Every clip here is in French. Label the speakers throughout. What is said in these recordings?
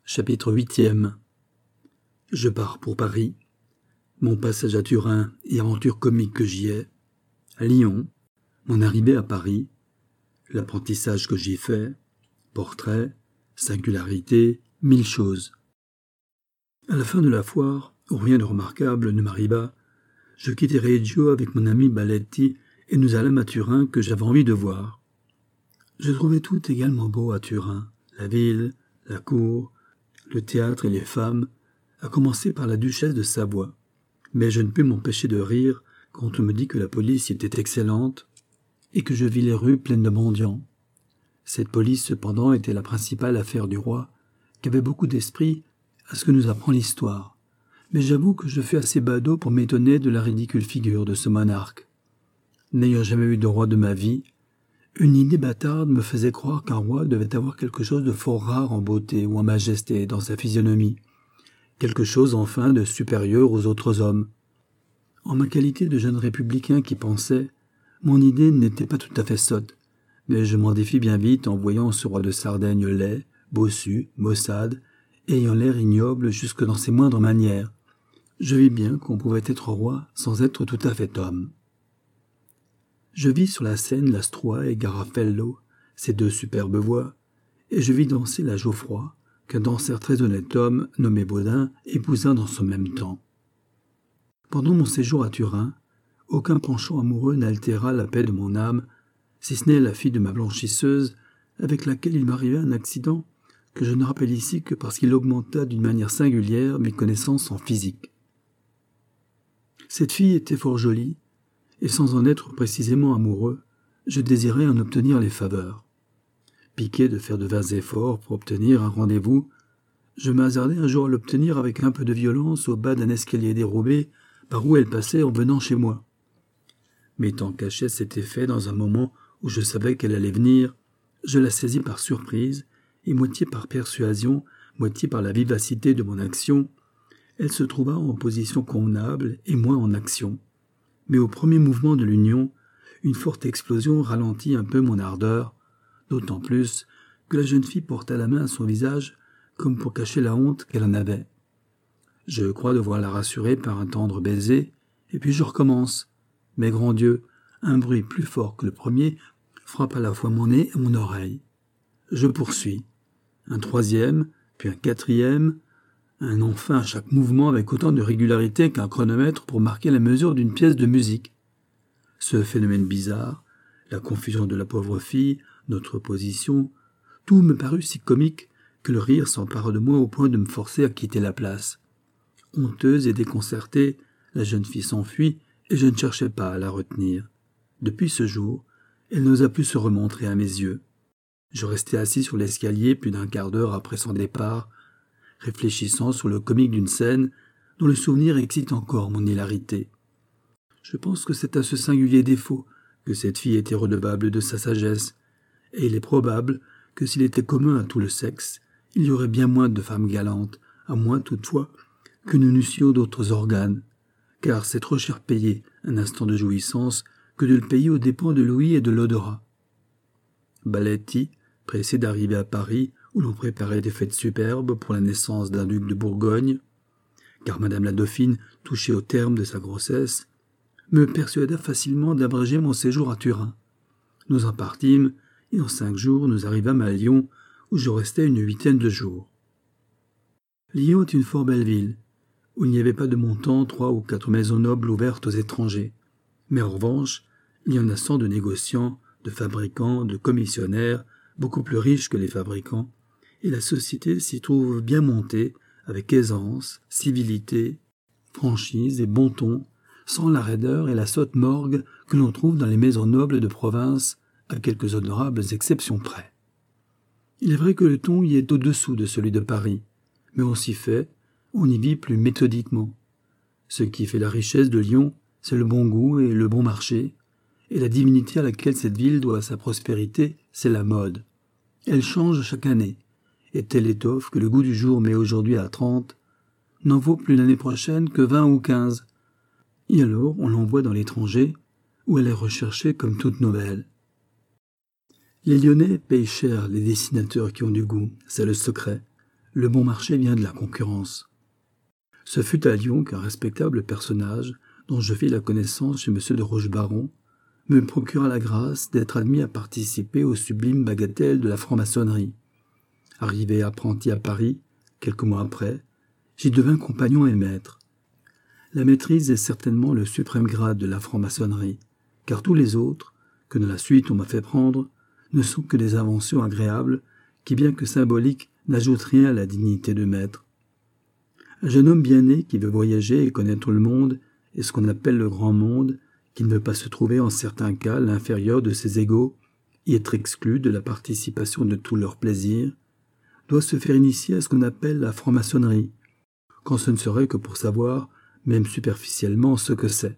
Speaker 1: Chapitre 8e. Je pars pour Paris. Mon passage à Turin et aventure comique que j'y ai. Lyon. Mon arrivée à Paris. L'apprentissage que j'y fais. Portrait. Singularité. 1000 choses. À la fin de la foire, où rien de remarquable ne m'arriva, je quittai Reggio avec mon ami Baletti et nous allâmes à Turin que j'avais envie de voir. Je trouvais tout également beau à Turin, la ville, la cour, le théâtre et les femmes, à commencer par la duchesse de Savoie. Mais je ne pus m'empêcher de rire quand on me dit que la police y était excellente et que je vis les rues pleines de mendiants. Cette police, cependant, était la principale affaire du roi, qui avait beaucoup d'esprit à ce que nous apprend l'histoire. Mais j'avoue que je fus assez badaud pour m'étonner de la ridicule figure de ce monarque. N'ayant jamais eu de roi de ma vie, une idée bâtarde me faisait croire qu'un roi devait avoir quelque chose de fort rare en beauté ou en majesté dans sa physionomie, quelque chose enfin de supérieur aux autres hommes. En ma qualité de jeune républicain qui pensait, mon idée n'était pas tout à fait sotte, mais je m'en défis bien vite en voyant ce roi de Sardaigne laid, bossu, maussade, ayant l'air ignoble jusque dans ses moindres manières. Je vis bien qu'on pouvait être roi sans être tout à fait homme. Je vis sur la scène la Stroi et Garafello, ces deux superbes voix, et je vis danser la Geoffroy, qu'un danseur très honnête homme, nommé Baudin, épousa dans ce même temps. Pendant mon séjour à Turin, aucun penchant amoureux n'altéra la paix de mon âme, si ce n'est la fille de ma blanchisseuse, avec laquelle il m'arrivait un accident que je ne rappelle ici que parce qu'il augmenta d'une manière singulière mes connaissances en physique. Cette fille était fort jolie, et sans en être précisément amoureux, je désirais en obtenir les faveurs. Piqué de faire de vains efforts pour obtenir un rendez-vous, je m'hasardai un jour à l'obtenir avec un peu de violence au bas d'un escalier dérobé par où elle passait en venant chez moi. M'étant caché cet effet dans un moment où je savais qu'elle allait venir, je la saisis par surprise, et moitié par persuasion, moitié par la vivacité de mon action, elle se trouva en position convenable et moi en action. Mais au premier mouvement de l'union, une forte explosion ralentit un peu mon ardeur, d'autant plus que la jeune fille porta la main à son visage comme pour cacher la honte qu'elle en avait. Je crois devoir la rassurer par un tendre baiser, et puis je recommence. Mais grand Dieu, un bruit plus fort que le premier frappe à la fois mon nez et mon oreille. Je poursuis. Un troisième, puis un quatrième, un enfin à chaque mouvement avec autant de régularité qu'un chronomètre pour marquer la mesure d'une pièce de musique. Ce phénomène bizarre, la confusion de la pauvre fille, notre position, tout me parut si comique que le rire s'empara de moi au point de me forcer à quitter la place. Honteuse et déconcertée, la jeune fille s'enfuit et je ne cherchais pas à la retenir. Depuis ce jour, elle n'osa plus se remontrer à mes yeux. Je restai assis sur l'escalier plus d'un quart d'heure après son départ, réfléchissant sur le comique d'une scène dont le souvenir excite encore mon hilarité. Je pense que c'est à ce singulier défaut que cette fille était redevable de sa sagesse, et il est probable que s'il était commun à tout le sexe, il y aurait bien moins de femmes galantes, à moins toutefois que nous n'eussions d'autres organes, car c'est trop cher payer un instant de jouissance que de le payer aux dépens de l'ouïe et de l'odorat. Baletti, pressé d'arriver à Paris, où l'on préparait des fêtes superbes pour la naissance d'un duc de Bourgogne, car madame la dauphine touchait au terme de sa grossesse, me persuada facilement d'abréger mon séjour à Turin. Nous en partîmes, et en 5 jours nous arrivâmes à Lyon, où je restai une 8aine de jours. Lyon est une fort belle ville, où il n'y avait pas de mon temps 3 ou 4 maisons nobles ouvertes aux étrangers. Mais en revanche, il y en a 100 de négociants, de fabricants, de commissionnaires, beaucoup plus riches que les fabricants, et la société s'y trouve bien montée, avec aisance, civilité, franchise et bon ton, sans la raideur et la sotte morgue que l'on trouve dans les maisons nobles de province, à quelques honorables exceptions près. Il est vrai que le ton y est au-dessous de celui de Paris, mais on s'y fait, on y vit plus méthodiquement. Ce qui fait la richesse de Lyon, c'est le bon goût et le bon marché, et la divinité à laquelle cette ville doit sa prospérité, c'est la mode. Elle change chaque année, et telle étoffe que le goût du jour met aujourd'hui à 30, n'en vaut plus l'année prochaine que 20 ou 15. Et alors on l'envoie dans l'étranger, où elle est recherchée comme toute nouvelle. Les Lyonnais payent cher les dessinateurs qui ont du goût, c'est le secret. Le bon marché vient de la concurrence. Ce fut à Lyon qu'un respectable personnage, dont je fis la connaissance chez M. de Rochebaron, me procura la grâce d'être admis à participer aux sublimes bagatelles de la franc-maçonnerie. Arrivé apprenti à Paris, quelques mois après, j'y devins compagnon et maître. La maîtrise est certainement le suprême grade de la franc-maçonnerie, car tous les autres, que dans la suite on m'a fait prendre, ne sont que des inventions agréables qui, bien que symboliques, n'ajoutent rien à la dignité de maître. Un jeune homme bien né qui veut voyager et connaître le monde et ce qu'on appelle le grand monde, qui ne veut pas se trouver en certains cas l'inférieur de ses égaux et être exclu de la participation de tous leurs plaisirs, doit se faire initier à ce qu'on appelle la franc-maçonnerie, quand ce ne serait que pour savoir, même superficiellement, ce que c'est.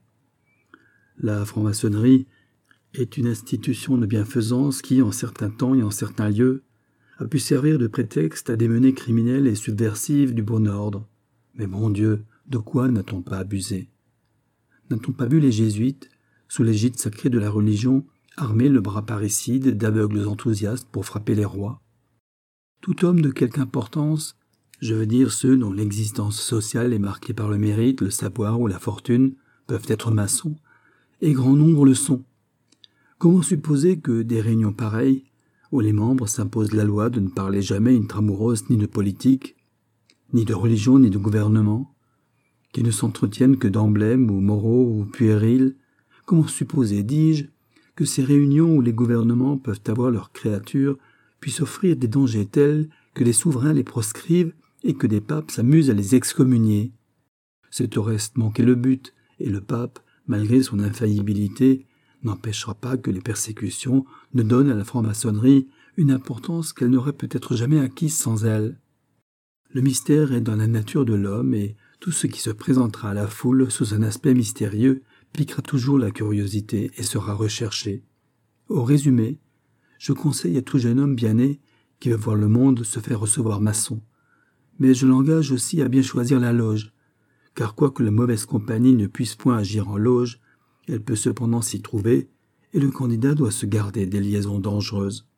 Speaker 1: La franc-maçonnerie est une institution de bienfaisance qui, en certains temps et en certains lieux, a pu servir de prétexte à des menées criminelles et subversives du bon ordre. Mais mon Dieu, de quoi n'a-t-on pas abusé? N'a-t-on pas vu les jésuites, sous l'égide sacrée de la religion, armer le bras parricide d'aveugles enthousiastes pour frapper les rois? Tout homme de quelque importance, je veux dire ceux dont l'existence sociale est marquée par le mérite, le savoir ou la fortune, peuvent être maçons, et grand nombre le sont. Comment supposer que des réunions pareilles, où les membres s'imposent la loi de ne parler jamais intramuros ni de politique, ni de religion ni de gouvernement, qui ne s'entretiennent que d'emblèmes ou moraux ou puérils, comment supposer, dis-je, que ces réunions où les gouvernements peuvent avoir leurs créatures puissent offrir des dangers tels que les souverains les proscrivent et que des papes s'amusent à les excommunier? C'est au reste manquer le but, et le pape, malgré son infaillibilité, n'empêchera pas que les persécutions ne donnent à la franc-maçonnerie une importance qu'elle n'aurait peut-être jamais acquise sans elle. Le mystère est dans la nature de l'homme et tout ce qui se présentera à la foule sous un aspect mystérieux piquera toujours la curiosité et sera recherché. Au résumé, je conseille à tout jeune homme bien né qui veut voir le monde se faire recevoir maçon, mais je l'engage aussi à bien choisir la loge, car quoique la mauvaise compagnie ne puisse point agir en loge, elle peut cependant s'y trouver, et le candidat doit se garder des liaisons dangereuses.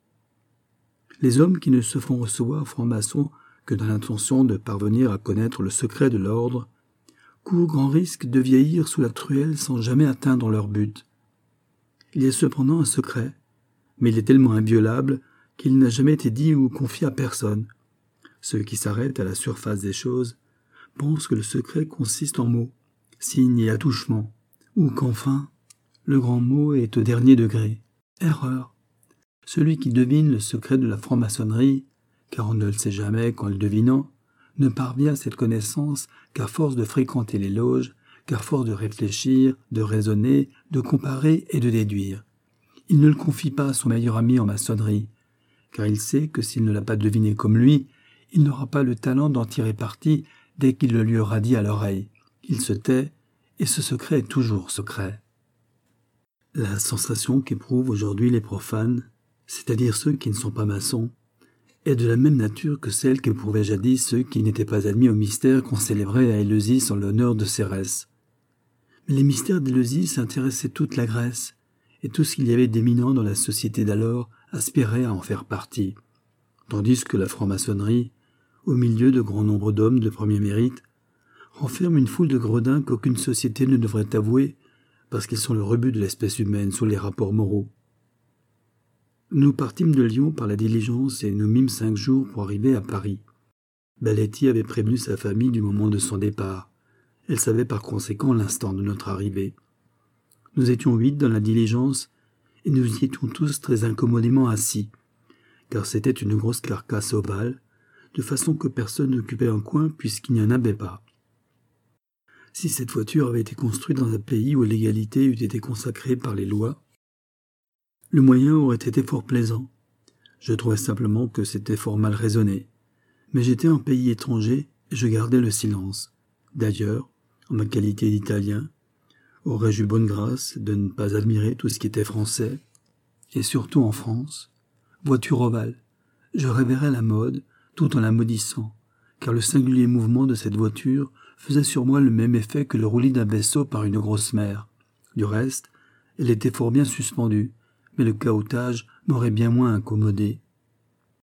Speaker 1: Les hommes qui ne se font recevoir francs-maçons que dans l'intention de parvenir à connaître le secret de l'ordre, courent grand risque de vieillir sous la truelle sans jamais atteindre leur but. Il y a cependant un secret, mais il est tellement inviolable qu'il n'a jamais été dit ou confié à personne. Ceux qui s'arrêtent à la surface des choses pensent que le secret consiste en mots, signes et attouchements, ou qu'enfin, le grand mot est au dernier degré. Erreur. Celui qui devine le secret de la franc-maçonnerie, car on ne le sait jamais qu'en le devinant, ne parvient à cette connaissance qu'à force de fréquenter les loges, qu'à force de réfléchir, de raisonner, de comparer et de déduire. Il ne le confie pas à son meilleur ami en maçonnerie, car il sait que s'il ne l'a pas deviné comme lui, il n'aura pas le talent d'en tirer parti dès qu'il le lui aura dit à l'oreille. Il se tait, et ce secret est toujours secret. La sensation qu'éprouvent aujourd'hui les profanes, c'est-à-dire ceux qui ne sont pas maçons, est de la même nature que celle qu'éprouvaient jadis ceux qui n'étaient pas admis au mystère qu'on célébrait à Éleusis en l'honneur de Cérès. Mais les mystères d'Éleusis intéressaient toute la Grèce, et tout ce qu'il y avait d'éminent dans la société d'alors aspirait à en faire partie, tandis que la franc-maçonnerie, au milieu de grand nombre d'hommes de premier mérite, renferme une foule de gredins qu'aucune société ne devrait avouer, parce qu'ils sont le rebut de l'espèce humaine sous les rapports moraux. Nous partîmes de Lyon par la diligence et nous mîmes 5 jours pour arriver à Paris. Baletti avait prévenu sa famille du moment de son départ. Elle savait par conséquent l'instant de notre arrivée. Nous étions 8 dans la diligence et nous y étions tous très incommodément assis, car c'était une grosse carcasse ovale, de façon que personne n'occupait un coin puisqu'il n'y en avait pas. Si cette voiture avait été construite dans un pays où l'égalité eût été consacrée par les lois, le moyen aurait été fort plaisant. Je trouvais simplement que c'était fort mal raisonné. Mais j'étais en pays étranger et je gardais le silence. D'ailleurs, en ma qualité d'Italien, aurais-je eu bonne grâce de ne pas admirer tout ce qui était français, et surtout en France. Voiture ovale, je révérais la mode tout en la maudissant, car le singulier mouvement de cette voiture faisait sur moi le même effet que le roulis d'un vaisseau par une grosse mer. Du reste, elle était fort bien suspendue, mais le cahotage m'aurait bien moins incommodé.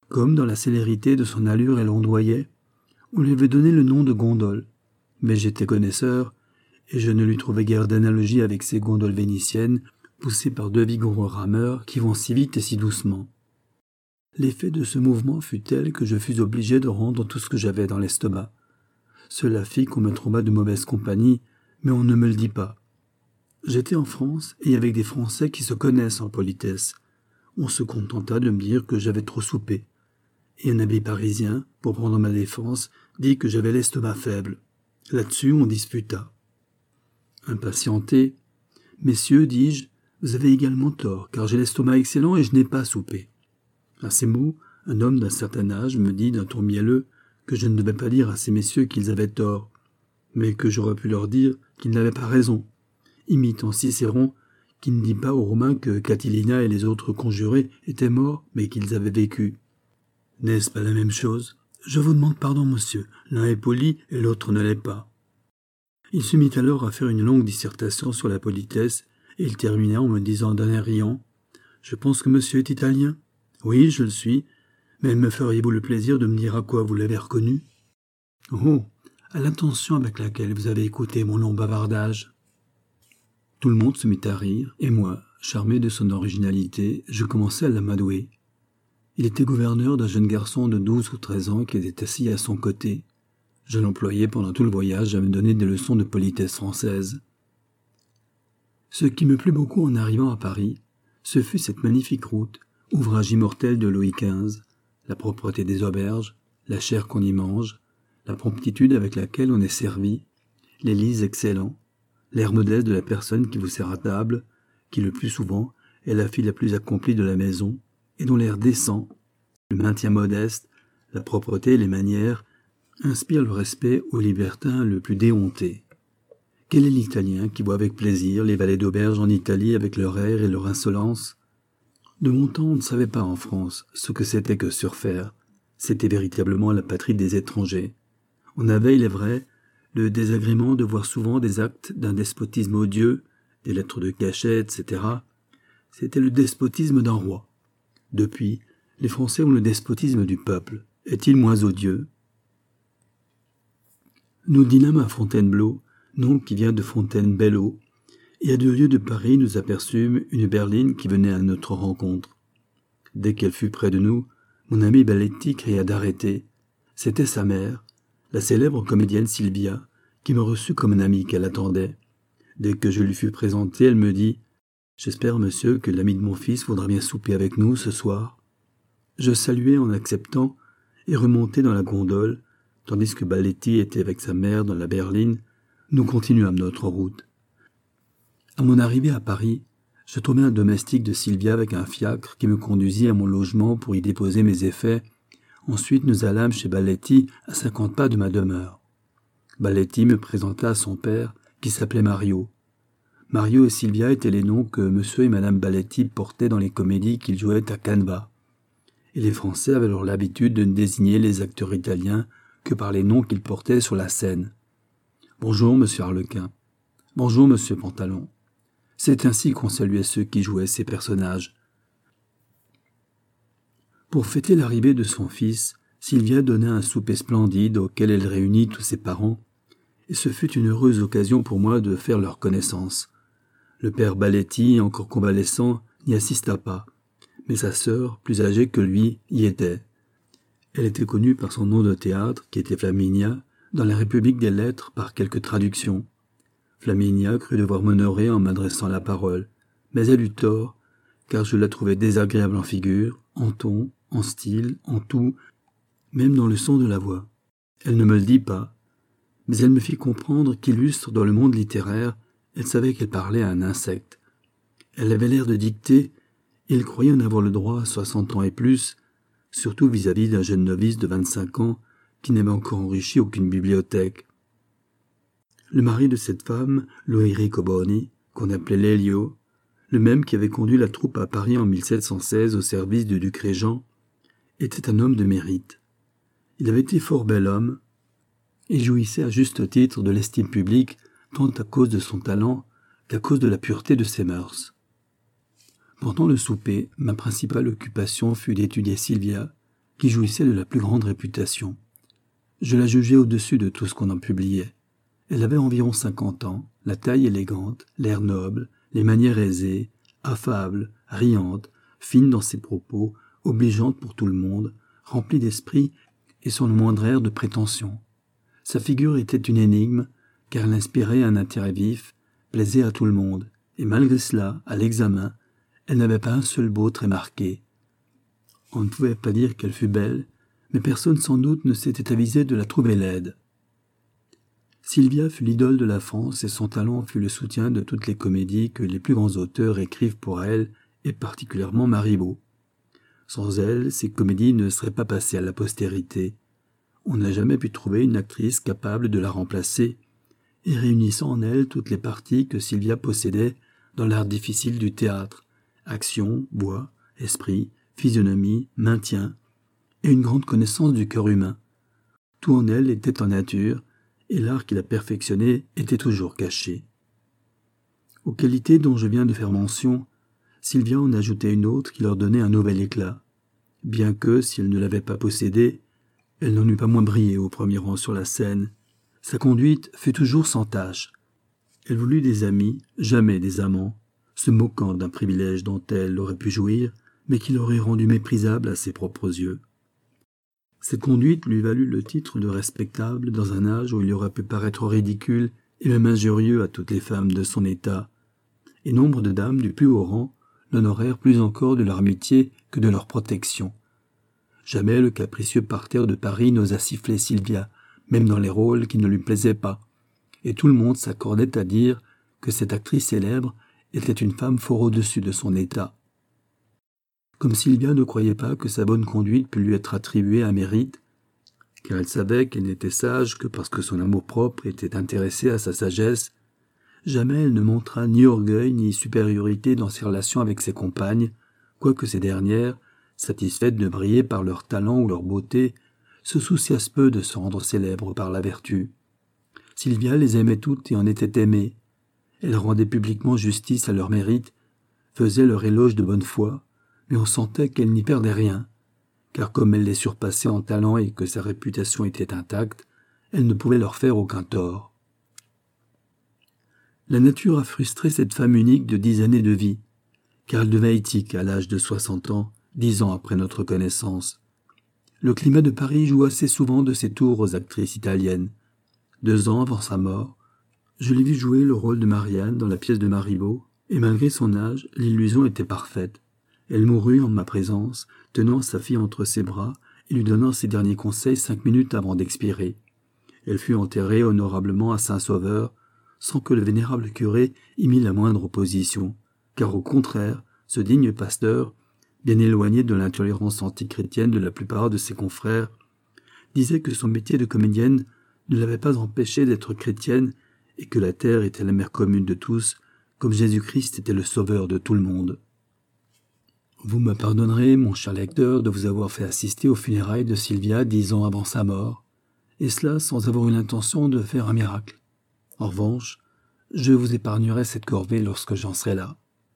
Speaker 1: Comme dans la célérité de son allure elle ondoyait, on lui avait donné le nom de gondole. Mais j'étais connaisseur, et je ne lui trouvais guère d'analogie avec ces gondoles vénitiennes, poussées par deux vigoureux rameurs qui vont si vite et si doucement. L'effet de ce mouvement fut tel que je fus obligé de rendre tout ce que j'avais dans l'estomac. Cela fit qu'on me trouva de mauvaise compagnie, mais on ne me le dit pas. J'étais en France, et avec des Français qui se connaissent en politesse. On se contenta de me dire que j'avais trop soupé. Et un abbé parisien, pour prendre ma défense, dit que j'avais l'estomac faible. Là-dessus, on disputa. Impatienté, « Messieurs, dis-je, vous avez également tort, car j'ai l'estomac excellent et je n'ai pas soupé. » À ces mots, un homme d'un certain âge me dit d'un ton mielleux que je ne devais pas dire à ces messieurs qu'ils avaient tort, mais que j'aurais pu leur dire qu'ils n'avaient pas raison, imitant Cicéron qui ne dit pas aux Romains que Catilina et les autres conjurés étaient morts, mais qu'ils avaient vécu. N'est-ce pas la même chose? Je vous demande pardon, monsieur, l'un est poli et l'autre ne l'est pas. Il se mit alors à faire une longue dissertation sur la politesse, et il termina en me disant d'un air riant « Je pense que monsieur est italien ?»« Oui, je le suis, mais me feriez-vous le plaisir de me dire à quoi vous l'avez reconnu ?»« Oh, à l'attention avec laquelle vous avez écouté mon long bavardage. » Tout le monde se mit à rire, et moi, charmé de son originalité, je commençai à l'amadouer. Il était gouverneur d'un jeune garçon de 12 ou 13 ans qui était assis à son côté. Je l'employais pendant tout le voyage à me donner des leçons de politesse française. Ce qui me plut beaucoup en arrivant à Paris, ce fut cette magnifique route, ouvrage immortel de Louis XV, la propreté des auberges, la chair qu'on y mange, la promptitude avec laquelle on est servi, les lits excellents, l'air modeste de la personne qui vous sert à table, qui le plus souvent est la fille la plus accomplie de la maison, et dont l'air décent, le maintien modeste, la propreté et les manières inspirent le respect au libertin le plus déhonté. Quel est l'Italien qui voit avec plaisir les valets d'auberge en Italie avec leur air et leur insolence? De mon temps, on ne savait pas en France ce que c'était que surfaire. C'était véritablement la patrie des étrangers. On avait, il est vrai, le désagrément de voir souvent des actes d'un despotisme odieux, des lettres de cachet, etc. C'était le despotisme d'un roi. Depuis, les Français ont le despotisme du peuple. Est-il moins odieux? Nous dînâmes à Fontainebleau, nom qui vient de Fontainebleau, et à 2 lieues de Paris nous aperçûmes une berline qui venait à notre rencontre. Dès qu'elle fut près de nous, mon ami Baletti cria d'arrêter. C'était sa mère, la célèbre comédienne Sylvia, qui me reçut comme un ami qu'elle attendait. Dès que je lui fus présenté, elle me dit « J'espère, monsieur, que l'ami de mon fils voudra bien souper avec nous ce soir. » Je saluai en acceptant et remontai dans la gondole, tandis que Baletti était avec sa mère dans la berline. Nous continuâmes notre route. À mon arrivée à Paris, je trouvai un domestique de Sylvia avec un fiacre qui me conduisit à mon logement pour y déposer mes effets. Ensuite, nous allâmes chez Baletti à 50 pas de ma demeure. Baletti me présenta à son père, qui s'appelait Mario. Mario et Sylvia étaient les noms que monsieur et madame Baletti portaient dans les comédies qu'ils jouaient à Caneva. Et les Français avaient alors l'habitude de ne désigner les acteurs italiens que par les noms qu'ils portaient sur la scène. « Bonjour, monsieur Harlequin. Bonjour, monsieur Pantalon. » C'est ainsi qu'on saluait ceux qui jouaient ces personnages. Pour fêter l'arrivée de son fils, Sylvia donna un souper splendide auquel elle réunit tous ses parents, et ce fut une heureuse occasion pour moi de faire leur connaissance. Le père Baletti, encore convalescent, n'y assista pas, mais sa sœur, plus âgée que lui, y était. Elle était connue par son nom de théâtre, qui était Flaminia, dans la République des Lettres par quelques traductions. Flaminia crut devoir m'honorer en m'adressant la parole, mais elle eut tort, car je la trouvais désagréable en figure, en ton, en style, en tout, même dans le son de la voix. Elle ne me le dit pas, mais elle me fit comprendre qu'illustre dans le monde littéraire, elle savait qu'elle parlait à un insecte. Elle avait l'air de dicter, et elle croyait en avoir le droit à 60 ans et plus, surtout vis-à-vis d'un jeune novice de 25 ans qui n'avait encore enrichi aucune bibliothèque. Le mari de cette femme, Loerico Boni, qu'on appelait Lelio, le même qui avait conduit la troupe à Paris en 1716 au service du duc Régent, était un homme de mérite. Il avait été fort bel homme, et jouissait à juste titre de l'estime publique tant à cause de son talent qu'à cause de la pureté de ses mœurs. Pendant le souper, ma principale occupation fut d'étudier Sylvia, qui jouissait de la plus grande réputation. Je la jugeais au-dessus de tout ce qu'on en publiait. Elle avait environ 50 ans, la taille élégante, l'air noble, les manières aisées, affable, riante, fine dans ses propos, obligeante pour tout le monde, remplie d'esprit et sans le moindre air de prétention. Sa figure était une énigme, car elle inspirait un intérêt vif, plaisait à tout le monde, et malgré cela, à l'examen, elle n'avait pas un seul beau trait marqué. On ne pouvait pas dire qu'elle fût belle, mais personne sans doute ne s'était avisé de la trouver laide. Sylvia fut l'idole de la France et son talent fut le soutien de toutes les comédies que les plus grands auteurs écrivent pour elle, et particulièrement Marivaux. Sans elle, ces comédies ne seraient pas passées à la postérité. On n'a jamais pu trouver une actrice capable de la remplacer, et réunissant en elle toutes les parties que Sylvia possédait dans l'art difficile du théâtre, action, voix, esprit, physionomie, maintien, et une grande connaissance du cœur humain. Tout en elle était en nature, et l'art qui la perfectionnait était toujours caché. Aux qualités dont je viens de faire mention, Sylvia en ajoutait une autre qui leur donnait un nouvel éclat, bien que, si elle ne l'avait pas possédée, elle n'en eût pas moins brillé au premier rang sur la scène. Sa conduite fut toujours sans tache. Elle voulut des amis, jamais des amants, se moquant d'un privilège dont elle aurait pu jouir, mais qui l'aurait rendue méprisable à ses propres yeux. Cette conduite lui valut le titre de respectable dans un âge où il aurait pu paraître ridicule et même injurieux à toutes les femmes de son état, et nombre de dames du plus haut rang l'honorèrent plus encore de leur amitié que de leur protection. Jamais le capricieux parterre de Paris n'osa siffler Sylvia, même dans les rôles qui ne lui plaisaient pas, et tout le monde s'accordait à dire que cette actrice célèbre était une femme fort au-dessus de son état. Comme Sylvia ne croyait pas que sa bonne conduite pût lui être attribuée à mérite, car elle savait qu'elle n'était sage que parce que son amour-propre était intéressé à sa sagesse, jamais elle ne montra ni orgueil ni supériorité dans ses relations avec ses compagnes, quoique ces dernières, satisfaites de briller par leur talent ou leur beauté, se souciassent peu de se rendre célèbres par la vertu. Sylvia les aimait toutes et en était aimée. Elle rendait publiquement justice à leur mérite, faisait leur éloge de bonne foi, mais on sentait qu'elle n'y perdait rien, car comme elle les surpassait en talent et que sa réputation était intacte, elle ne pouvait leur faire aucun tort. La nature a frustré cette femme unique de 10 années de vie, car elle devint éthique à l'âge de 60 ans, 10 ans après notre connaissance. Le climat de Paris joue assez souvent de ses tours aux actrices italiennes. 2 ans avant sa mort, je l'ai vu jouer le rôle de Marianne dans la pièce de Marivaux, et malgré son âge, l'illusion était parfaite. Elle mourut en ma présence, tenant sa fille entre ses bras et lui donnant ses derniers conseils 5 minutes avant d'expirer. Elle fut enterrée honorablement à Saint-Sauveur, sans que le vénérable curé y mît la moindre opposition, car au contraire, ce digne pasteur, bien éloigné de l'intolérance antichrétienne de la plupart de ses confrères, disait que son métier de comédienne ne l'avait pas empêchée d'être chrétienne et que la terre était la mère commune de tous, comme Jésus-Christ était le sauveur de tout le monde. Vous me pardonnerez, mon cher lecteur, de vous avoir fait assister aux funérailles de Sylvia 10 ans avant sa mort, et cela sans avoir eu l'intention de faire un miracle. En revanche, je vous épargnerai cette corvée lorsque j'en serai là.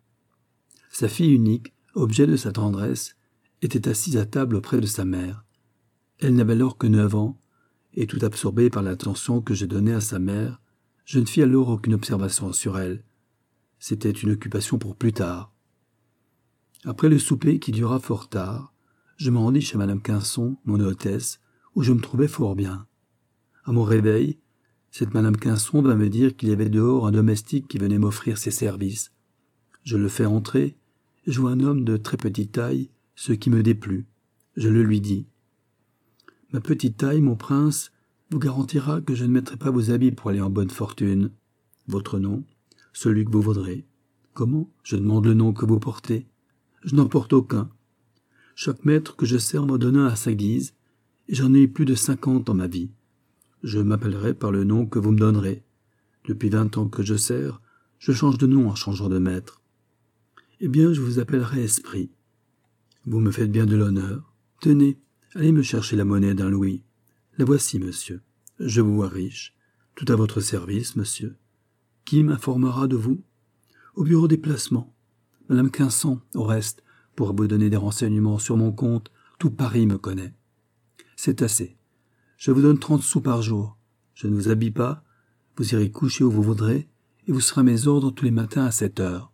Speaker 1: Sa fille unique, objet de sa tendresse, était assise à table auprès de sa mère. Elle n'avait alors que 9 ans, et tout absorbée par l'attention que je donnais à sa mère, je ne fis alors aucune observation sur elle. C'était une occupation pour plus tard. Après le souper qui dura fort tard, je me rendis chez Madame Quinson, mon hôtesse, où je me trouvais fort bien. À mon réveil, cette Madame Quinson vint me dire qu'il y avait dehors un domestique qui venait m'offrir ses services. Je le fais entrer, et je vois un homme de très petite taille, ce qui me déplut. Je le lui dis. « Ma petite taille, mon prince, vous garantira que je ne mettrai pas vos habits pour aller en bonne fortune. Votre nom, celui que vous voudrez. Comment? Je demande le nom que vous portez. Je n'en porte aucun. Chaque maître que je sers m'en donne un à sa guise, et j'en ai eu plus de 50 en ma vie. Je m'appellerai par le nom que vous me donnerez. Depuis 20 ans que je sers, je change de nom en changeant de maître. Eh bien, je vous appellerai Esprit. Vous me faites bien de l'honneur. Tenez, allez me chercher la monnaie d'un louis. La voici, monsieur. Je vous vois riche. Tout à votre service, monsieur. Qui m'informera de vous? Au bureau des placements. Madame Quinson, au reste, pourra vous donner des renseignements sur mon compte Tout Paris me connaît. C'est assez. Je vous donne 30 sous par jour. Je ne vous habille pas, vous irez coucher où vous voudrez, et vous serez à mes ordres tous les matins à 7 heures.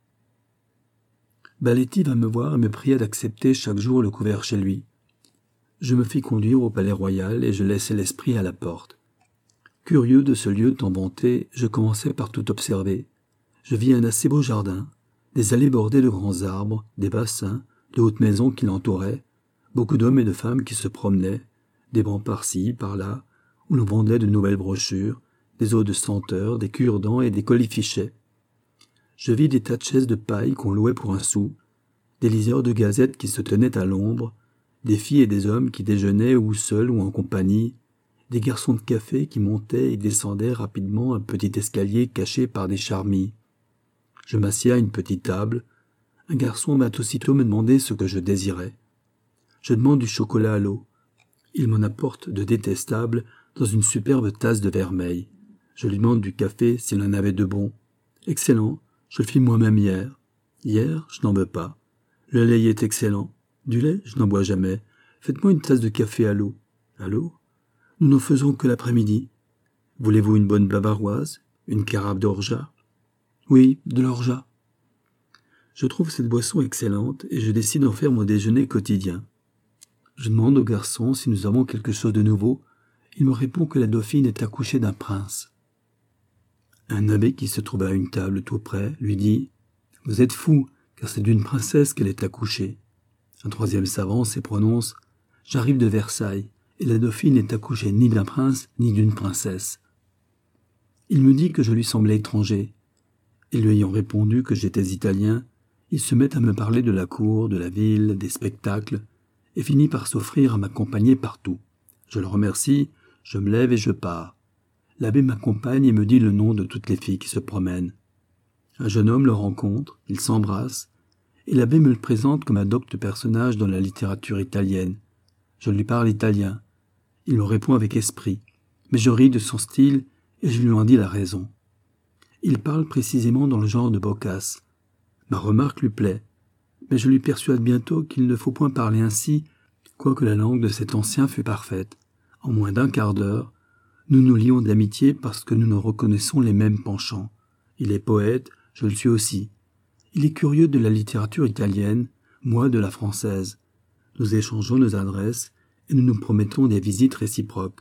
Speaker 1: Baletti vint me voir et me pria d'accepter chaque jour le couvert chez lui. Je me fis conduire au Palais Royal et je laissai l'esprit à la porte. Curieux de ce lieu tant vanté, je commençai par tout observer. Je vis un assez beau jardin, des allées bordées de grands arbres, des bassins, de hautes maisons qui l'entouraient, beaucoup d'hommes et de femmes qui se promenaient, des bancs par-ci, par-là, où l'on vendait de nouvelles brochures, des eaux de senteur, des cure-dents et des colifichets. Je vis des tas de chaises de paille qu'on louait pour un sou, des liseurs de gazettes qui se tenaient à l'ombre, des filles et des hommes qui déjeunaient ou seuls ou en compagnie, des garçons de café qui montaient et descendaient rapidement un petit escalier caché par des charmilles. Je m'assis à une petite table. Un garçon vint aussitôt me demander ce que je désirais. Je demande du chocolat à l'eau. Il m'en apporte de détestables dans une superbe tasse de vermeil. Je lui demande du café s'il en avait de bon. Excellent, je le fis moi-même hier. Hier, je n'en veux pas. Le lait est excellent. Du lait, je n'en bois jamais. Faites-moi une tasse de café à l'eau. À l'eau? Nous n'en faisons que l'après-midi. Voulez-vous une bonne bavaroise? Une carafe d'orgeat? Oui, de l'orgeat. Je trouve cette boisson excellente et je décide d'en faire mon déjeuner quotidien. Je demande au garçon si nous avons quelque chose de nouveau. Il me répond que la dauphine est accouchée d'un prince. Un abbé qui se trouvait à une table tout près lui dit « Vous êtes fou, car c'est d'une princesse qu'elle est accouchée. » Un troisième savant s'y prononce « J'arrive de Versailles, et la dauphine n'est accouchée ni d'un prince ni d'une princesse. » Il me dit que je lui semblais étranger, et lui ayant répondu que j'étais italien, il se met à me parler de la cour, de la ville, des spectacles, et finit par s'offrir à m'accompagner partout. Je le remercie, je me lève et je pars. L'abbé m'accompagne et me dit le nom de toutes les filles qui se promènent. Un jeune homme le rencontre, ils s'embrassent, et l'abbé me le présente comme un docte personnage dans la littérature italienne. Je lui parle italien. Il me répond avec esprit, mais je ris de son style et je lui en dis la raison. Il parle précisément dans le genre de Boccace. Ma remarque lui plaît, mais je lui persuade bientôt qu'il ne faut point parler ainsi, quoique la langue de cet ancien fût parfaite. En moins d'un quart d'heure, nous nous lions d'amitié parce que nous nous reconnaissons les mêmes penchants. Il est poète, je le suis aussi. Il est curieux de la littérature italienne, moi de la française. Nous échangeons nos adresses et nous nous promettons des visites réciproques.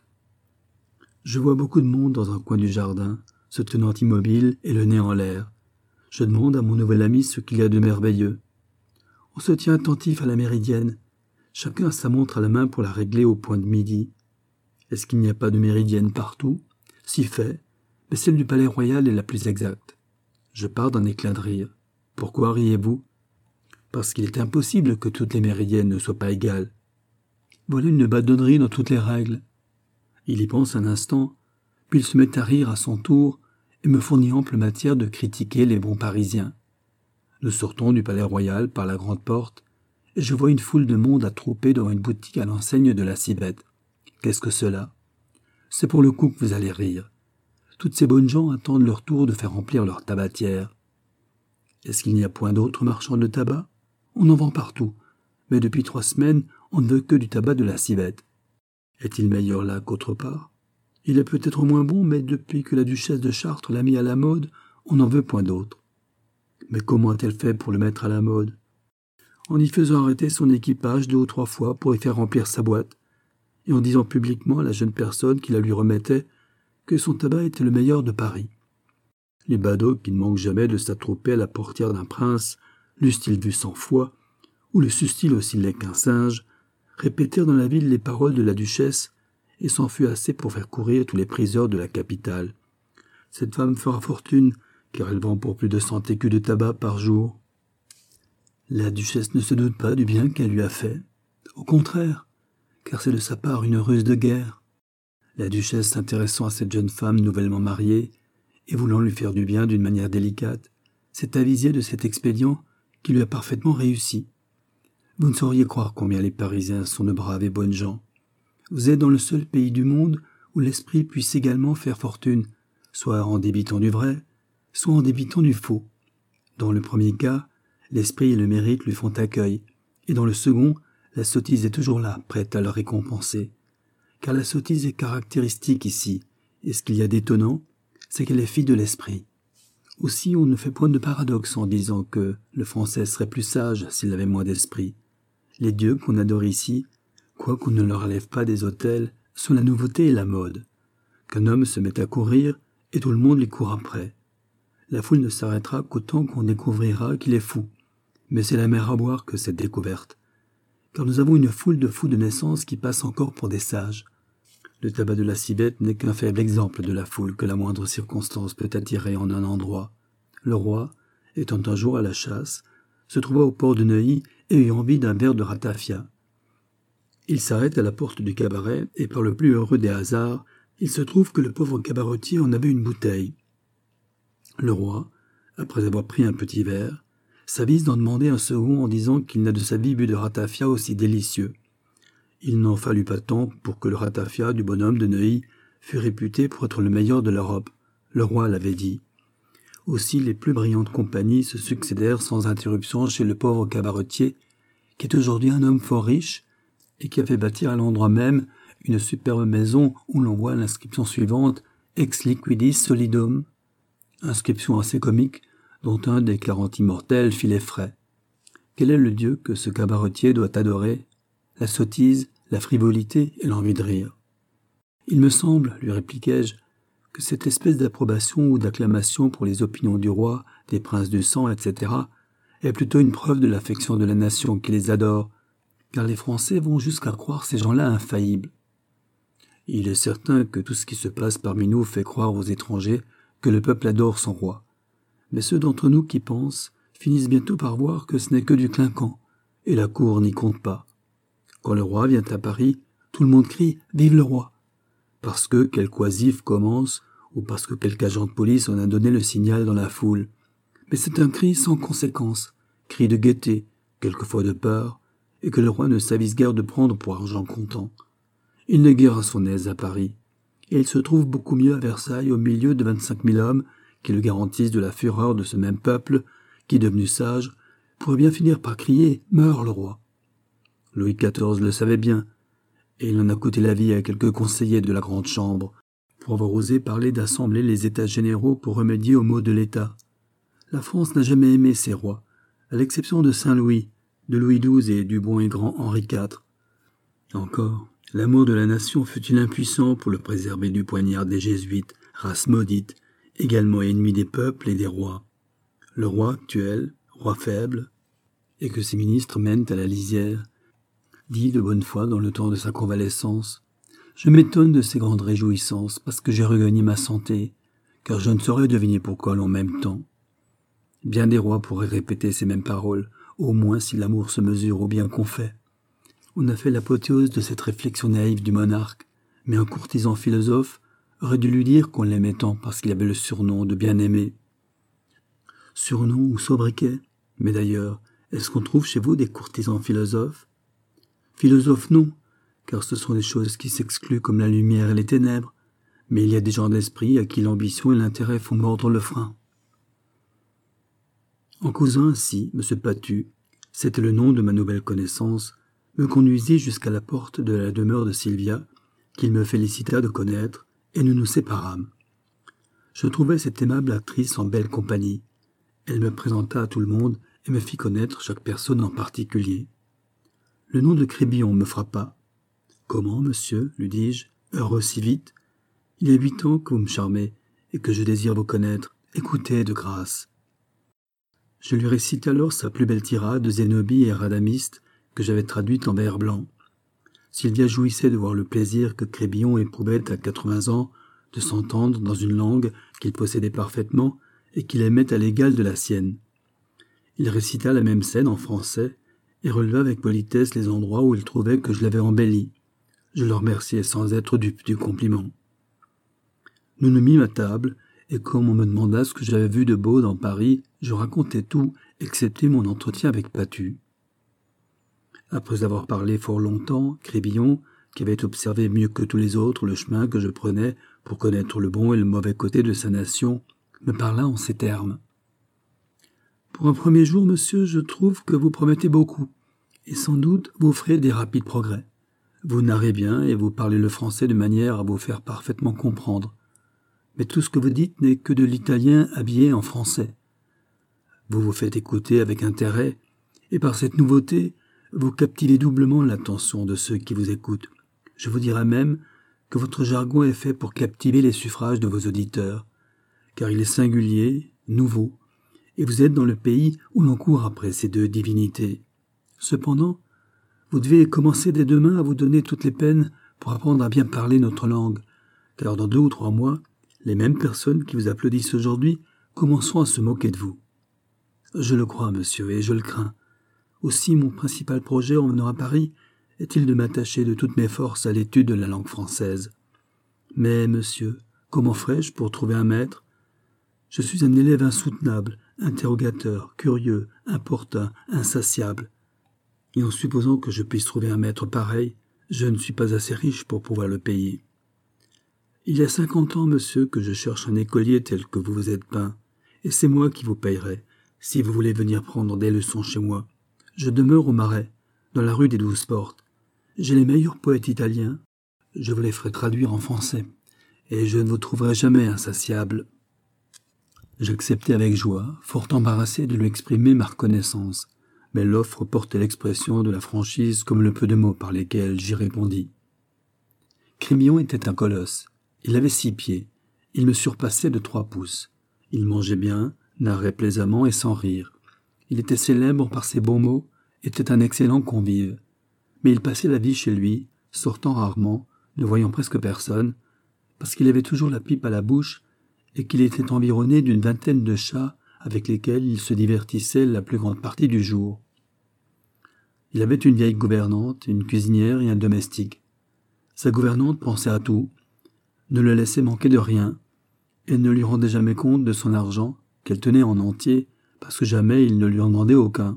Speaker 1: Je vois beaucoup de monde dans un coin du jardin, se tenant immobile et le nez en l'air. Je demande à mon nouvel ami ce qu'il y a de merveilleux. On se tient attentif à la méridienne. Chacun a sa montre à la main pour la régler au point de midi. Est-ce qu'il n'y a pas de méridienne partout? Si fait, mais celle du Palais Royal est la plus exacte. Je pars d'un éclat de rire. Pourquoi riez-vous? Parce qu'il est impossible que toutes les méridiennes ne soient pas égales. Voilà une badonnerie dans toutes les règles. Il y pense un instant, puis il se met à rire à son tour et me fournit ample matière de critiquer les bons Parisiens. Nous sortons du Palais Royal par la grande porte et je vois une foule de monde attroupée devant une boutique à l'enseigne de la Civette. Qu'est-ce que cela? C'est pour le coup que vous allez rire. Toutes ces bonnes gens attendent leur tour de faire remplir leur tabatière. Est-ce qu'il n'y a point d'autres marchands de tabac? On en vend partout, mais depuis 3 semaines, on ne veut que du tabac de la Civette. Est-il meilleur là qu'autre part? Il est peut-être moins bon, mais depuis que la duchesse de Chartres l'a mis à la mode, on n'en veut point d'autre. Mais comment a-t-elle fait pour le mettre à la mode? En y faisant arrêter son équipage 2 ou 3 fois pour y faire remplir sa boîte, et en disant publiquement à la jeune personne qui la lui remettait que son tabac était le meilleur de Paris. Les badauds qui ne manquent jamais de s'attrouper à la portière d'un prince, l'eussent-ils vu 100 fois, ou le sussent-ils aussi laid qu'un singe, répétèrent dans la ville les paroles de la duchesse, et s'en fut assez pour faire courir tous les priseurs de la capitale. Cette femme fera fortune, car elle vend pour plus de 100 écus de tabac par jour. La duchesse ne se doute pas du bien qu'elle lui a fait. Au contraire, car c'est de sa part une ruse de guerre. La duchesse s'intéressant à cette jeune femme nouvellement mariée, et voulant lui faire du bien d'une manière délicate, s'est avisée de cet expédient qui lui a parfaitement réussi. Vous ne sauriez croire combien les Parisiens sont de braves et bonnes gens. Vous êtes dans le seul pays du monde où l'esprit puisse également faire fortune, soit en débitant du vrai, soit en débitant du faux. Dans le premier cas, l'esprit et le mérite lui font accueil, et dans le second, la sottise est toujours là, prête à le récompenser. Car la sottise est caractéristique ici, et ce qu'il y a d'étonnant, c'est qu'elle est fille de l'esprit. Aussi, on ne fait point de paradoxe en disant que le français serait plus sage s'il avait moins d'esprit. Les dieux qu'on adore ici, quoiqu'on ne leur lève pas des autels, sont la nouveauté et la mode. Qu'un homme se mette à courir, et tout le monde lui court après. La foule ne s'arrêtera qu'autant qu'on découvrira qu'il est fou. Mais c'est la mer à boire que cette découverte. Car nous avons une foule de fous de naissance qui passent encore pour des sages. Le tabac de la civette n'est qu'un faible exemple de la foule que la moindre circonstance peut attirer en un endroit. Le roi, étant un jour à la chasse, se trouva au port de Neuilly et eut envie d'un verre de ratafia. Il s'arrête à la porte du cabaret et par le plus heureux des hasards, il se trouve que le pauvre cabaretier en avait une bouteille. Le roi, après avoir pris un petit verre, s'avise d'en demander un second en disant qu'il n'a de sa vie bu de ratafia aussi délicieux. Il n'en fallut pas tant pour que le ratafia du bonhomme de Neuilly fût réputé pour être le meilleur de l'Europe. Le roi l'avait dit. Aussi les plus brillantes compagnies se succédèrent sans interruption chez le pauvre cabaretier, qui est aujourd'hui un homme fort riche et qui a fait bâtir à l'endroit même une superbe maison où l'on voit l'inscription suivante « Ex liquidis solidum », inscription assez comique dont un des 40 immortels fit les frais. Quel est le dieu que ce cabaretier doit adorer? La sottise, la frivolité et l'envie de rire. Il me semble, lui répliquai-je, que cette espèce d'approbation ou d'acclamation pour les opinions du roi, des princes du sang, etc., est plutôt une preuve de l'affection de la nation qui les adore, car les Français vont jusqu'à croire ces gens-là infaillibles. Il est certain que tout ce qui se passe parmi nous fait croire aux étrangers que le peuple adore son roi. Mais ceux d'entre nous qui pensent finissent bientôt par voir que ce n'est que du clinquant, et la cour n'y compte pas. Quand le roi vient à Paris, tout le monde crie « Vive le roi !» parce que quelque oisif commence ou parce que quelque agent de police en a donné le signal dans la foule. Mais c'est un cri sans conséquence, cri de gaieté, quelquefois de peur, et que le roi ne s'avise guère de prendre pour argent comptant. Il n'est guère à son aise à Paris, et il se trouve beaucoup mieux à Versailles au milieu de 25 000 hommes qui le garantissent de la fureur de ce même peuple qui, devenu sage, pourrait bien finir par crier « Meurt le roi !» Louis XIV le savait bien, et il en a coûté la vie à quelques conseillers de la Grande Chambre, pour avoir osé parler d'assembler les États généraux pour remédier aux maux de l'État. La France n'a jamais aimé ses rois, à l'exception de Saint-Louis, de Louis XII et du bon et grand Henri IV. Encore, l'amour de la nation fut-il impuissant pour le préserver du poignard des Jésuites, race maudite, également ennemie des peuples et des rois. Le roi actuel, roi faible, et que ses ministres mènent à la lisière, dit de bonne foi dans le temps de sa convalescence. Je m'étonne de ces grandes réjouissances, parce que j'ai regagné ma santé, car je ne saurais deviner pourquoi l'on m'aime tant. Bien des rois pourraient répéter ces mêmes paroles, au moins si l'amour se mesure au bien qu'on fait. On a fait l'apothéose de cette réflexion naïve du monarque, mais un courtisan philosophe aurait dû lui dire qu'on l'aimait tant parce qu'il avait le surnom de bien-aimé. Surnom ou sobriquet? Mais d'ailleurs, est-ce qu'on trouve chez vous des courtisans philosophes? Philosophes non, car ce sont des choses qui s'excluent comme la lumière et les ténèbres, mais il y a des gens d'esprit à qui l'ambition et l'intérêt font mordre le frein. En causant ainsi, M. Patu, c'était le nom de ma nouvelle connaissance, me conduisit jusqu'à la porte de la demeure de Sylvia, qu'il me félicita de connaître, et nous nous séparâmes. Je trouvai cette aimable actrice en belle compagnie. Elle me présenta à tout le monde et me fit connaître chaque personne en particulier. Le nom de Crébillon me frappa. « Comment, monsieur, lui dis-je, heureux si vite? Il y a 8 ans que vous me charmez et que je désire vous connaître. Écoutez de grâce. » Je lui récite alors sa plus belle tirade de Zénobie et Radamiste que j'avais traduite en vers blancs. Sylvia jouissait de voir le plaisir que Crébillon éprouvait à 80 ans de s'entendre dans une langue qu'il possédait parfaitement et qu'il aimait à l'égal de la sienne. Il récita la même scène en français et releva avec politesse les endroits où il trouvait que je l'avais embelli. Je le remerciai sans être dupe du compliment. Nous nous mîmes à table, et comme on me demanda ce que j'avais vu de beau dans Paris, je racontai tout, excepté mon entretien avec Patu. Après avoir parlé fort longtemps, Crébillon, qui avait observé mieux que tous les autres le chemin que je prenais pour connaître le bon et le mauvais côté de sa nation, me parla en ces termes. « Pour un premier jour, monsieur, je trouve que vous promettez beaucoup, Et sans doute vous ferez des rapides progrès. Vous narrez bien et vous parlez le français de manière à vous faire parfaitement comprendre. Mais tout ce que vous dites n'est que de l'italien habillé en français. Vous vous faites écouter avec intérêt, et par cette nouveauté, vous captivez doublement l'attention de ceux qui vous écoutent. Je vous dirais même que votre jargon est fait pour captiver les suffrages de vos auditeurs, car il est singulier, nouveau, et vous êtes dans le pays où l'on court après ces deux divinités. Cependant, vous devez commencer dès demain à vous donner toutes les peines pour apprendre à bien parler notre langue, car dans 2 ou 3 mois, les mêmes personnes qui vous applaudissent aujourd'hui commenceront à se moquer de vous. Je le crois, monsieur, et je le crains. Aussi, mon principal projet en venant à Paris est-il de m'attacher de toutes mes forces à l'étude de la langue française. Mais, monsieur, comment ferais-je pour trouver un maître? Je suis un élève insoutenable, interrogateur, curieux, importun, insatiable. Et en supposant que je puisse trouver un maître pareil, je ne suis pas assez riche pour pouvoir le payer. Il y a 50 ans, monsieur, que je cherche un écolier tel que vous vous êtes peint, et c'est moi qui vous payerai, si vous voulez venir prendre des leçons chez moi. Je demeure au Marais, dans la rue des 12 Portes. J'ai les meilleurs poètes italiens, je vous les ferai traduire en français, et je ne vous trouverai jamais insatiable. J'acceptai avec joie, fort embarrassé de lui exprimer ma reconnaissance, mais l'offre portait l'expression de la franchise comme le peu de mots par lesquels j'y répondis. Crébillon était un colosse. Il avait 6 pieds. Il me surpassait de 3 pouces. Il mangeait bien, narrait plaisamment et sans rire. Il était célèbre par ses bons mots, était un excellent convive. Mais il passait la vie chez lui, sortant rarement, ne voyant presque personne, parce qu'il avait toujours la pipe à la bouche et qu'il était environné d'une 20aine de chats avec lesquels il se divertissait la plus grande partie du jour. Il avait une vieille gouvernante, une cuisinière et un domestique. Sa gouvernante pensait à tout, ne le laissait manquer de rien, et ne lui rendait jamais compte de son argent, qu'elle tenait en entier, parce que jamais il ne lui en demandait aucun.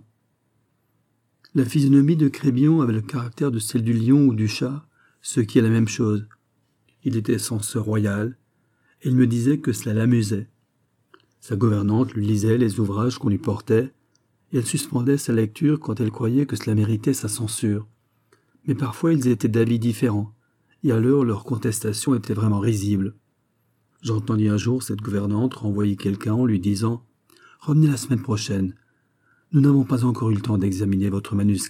Speaker 1: La physionomie de Crébillon avait le caractère de celle du lion ou du chat, ce qui est la même chose. Il était censeur royal, et il me disait que cela l'amusait. Sa gouvernante lui lisait les ouvrages qu'on lui portait, et elle suspendait sa lecture quand elle croyait que cela méritait sa censure. Mais parfois ils étaient d'avis différents, et alors leur contestation était vraiment risible. J'entendis un jour cette gouvernante renvoyer quelqu'un en lui disant « Revenez la semaine prochaine. Nous n'avons pas encore eu le temps d'examiner votre manuscrit. »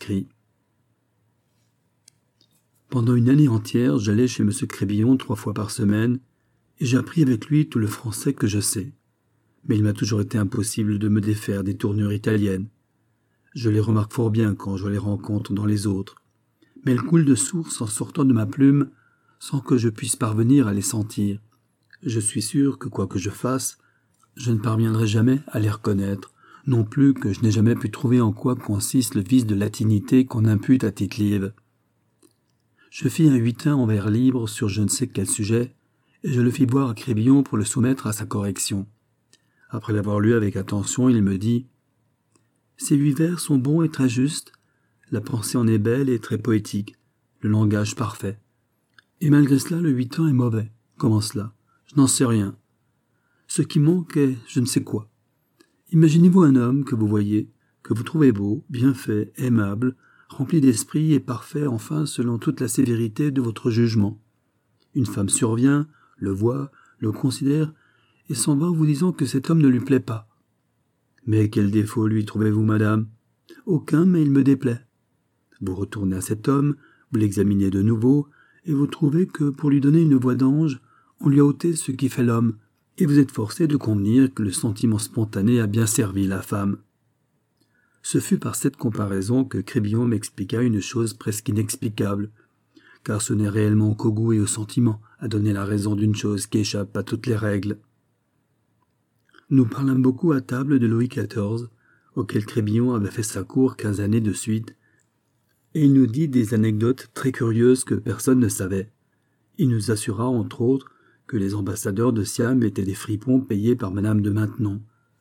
Speaker 1: Pendant une année entière, j'allais chez M. Crébillon 3 fois par semaine, et j'ai appris avec lui tout le français que je sais. Mais il m'a toujours été impossible de me défaire des tournures italiennes. Je les remarque fort bien quand je les rencontre dans les autres. Mais elles coulent de source en sortant de ma plume, sans que je puisse parvenir à les sentir. Je suis sûr que quoi que je fasse, je ne parviendrai jamais à les reconnaître, non plus que je n'ai jamais pu trouver en quoi consiste le vice de latinité qu'on impute à Tite-Live. Je fis un 8 en vers libre sur je ne sais quel sujet, et je le fis voir à Crébillon pour le soumettre à sa correction. Après l'avoir lu avec attention, il me dit « Ces 8 vers sont bons et très justes, la pensée en est belle et très poétique, le langage parfait. Et malgré cela, le 8 est mauvais. Comment cela? Je n'en sais rien. Ce qui manque est je ne sais quoi. Imaginez-vous un homme que vous voyez, que vous trouvez beau, bien fait, aimable, rempli d'esprit et parfait enfin selon toute la sévérité de votre jugement. Une femme survient, le voit, le considère, et s'en va en vous disant que cet homme ne lui plaît pas. Mais quel défaut lui trouvez-vous, madame? Aucun, mais il me déplaît. Vous retournez à cet homme, vous l'examinez de nouveau, et vous trouvez que pour lui donner une voix d'ange, on lui a ôté ce qui fait l'homme, et vous êtes forcé de convenir que le sentiment spontané a bien servi la femme. Ce fut par cette comparaison que Crébillon m'expliqua une chose presque inexplicable, car ce n'est réellement qu'au goût et au sentiment à donner la raison d'une chose qui échappe à toutes les règles. Nous parlâmes beaucoup à table de Louis XIV, auquel Crébillon avait fait sa cour 15 années de suite, et il nous dit des anecdotes très curieuses que personne ne savait. Il nous assura, entre autres, que les ambassadeurs de Siam étaient des fripons payés par Madame de Maintenon.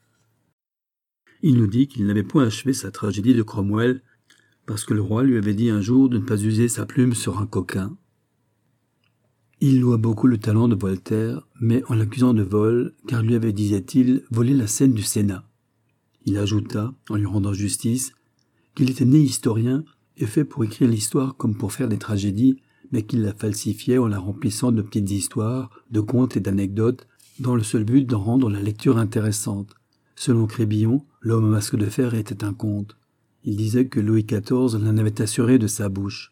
Speaker 1: Il nous dit qu'il n'avait point achevé sa tragédie de Cromwell, parce que le roi lui avait dit un jour de ne pas user sa plume sur un coquin. Il loua beaucoup le talent de Voltaire, mais en l'accusant de vol, car lui avait, disait-il, volé la scène du Sénat. Il ajouta, en lui rendant justice, qu'il était né historien est fait pour écrire l'histoire comme pour faire des tragédies, mais qu'il la falsifiait en la remplissant de petites histoires, de contes et d'anecdotes, dans le seul but d'en rendre la lecture intéressante. Selon Crébillon, l'homme au masque de fer était un conte. Il disait que Louis XIV l'en avait assuré de sa bouche.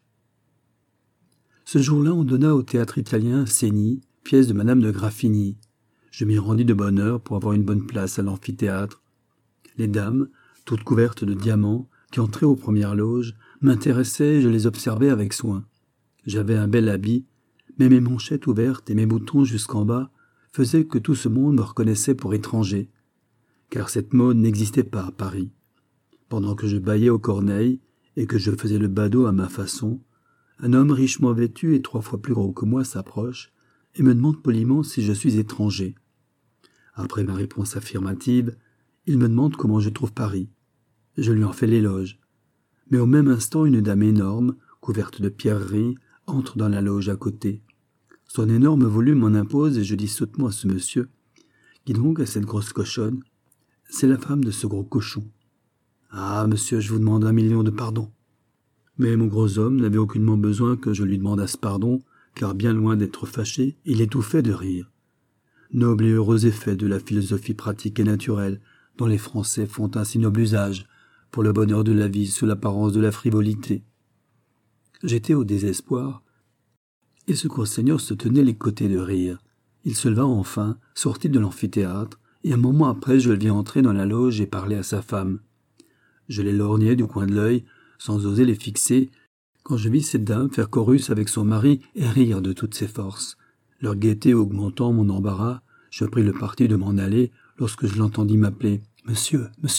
Speaker 1: Ce jour-là, on donna au théâtre italien Ceni, pièce de Madame de Graffigny. Je m'y rendis de bonne heure pour avoir une bonne place à l'amphithéâtre. Les dames, toutes couvertes de diamants, qui entraient aux premières loges, m'intéressaient et je les observais avec soin. J'avais un bel habit, mais mes manchettes ouvertes et mes boutons jusqu'en bas faisaient que tout ce monde me reconnaissait pour étranger, car cette mode n'existait pas à Paris. Pendant que je bâillais aux corneilles et que je faisais le badaud à ma façon, un homme richement vêtu et 3 fois plus gros que moi s'approche et me demande poliment si je suis étranger. Après ma réponse affirmative, il me demande comment je trouve Paris. Je lui en fais l'éloge. Mais au même instant, une dame énorme, couverte de pierreries, entre dans la loge à côté. Son énorme volume m'en impose et je dis sottement à ce monsieur « Qui donc est cette grosse cochonne ?»« C'est la femme de ce gros cochon. »« Ah, monsieur, je vous demande 1 million de pardons. » Mais mon gros homme n'avait aucunement besoin que je lui demandasse pardon, car bien loin d'être fâché, il étouffait de rire. Noble et heureux effet de la philosophie pratique et naturelle, dont les Français font un si noble usage, pour le bonheur de la vie sous l'apparence de la frivolité. J'étais au désespoir, et ce gros seigneur se tenait les côtés de rire. Il se leva enfin, sortit de l'amphithéâtre, et un moment après je le vis entrer dans la loge et parler à sa femme. Je les lorgnais du coin de l'œil, sans oser les fixer, quand je vis cette dame faire chorus avec son mari et rire de toutes ses forces. Leur gaieté augmentant mon embarras, je pris le parti de m'en aller lorsque je l'entendis m'appeler « Monsieur, monsieur !»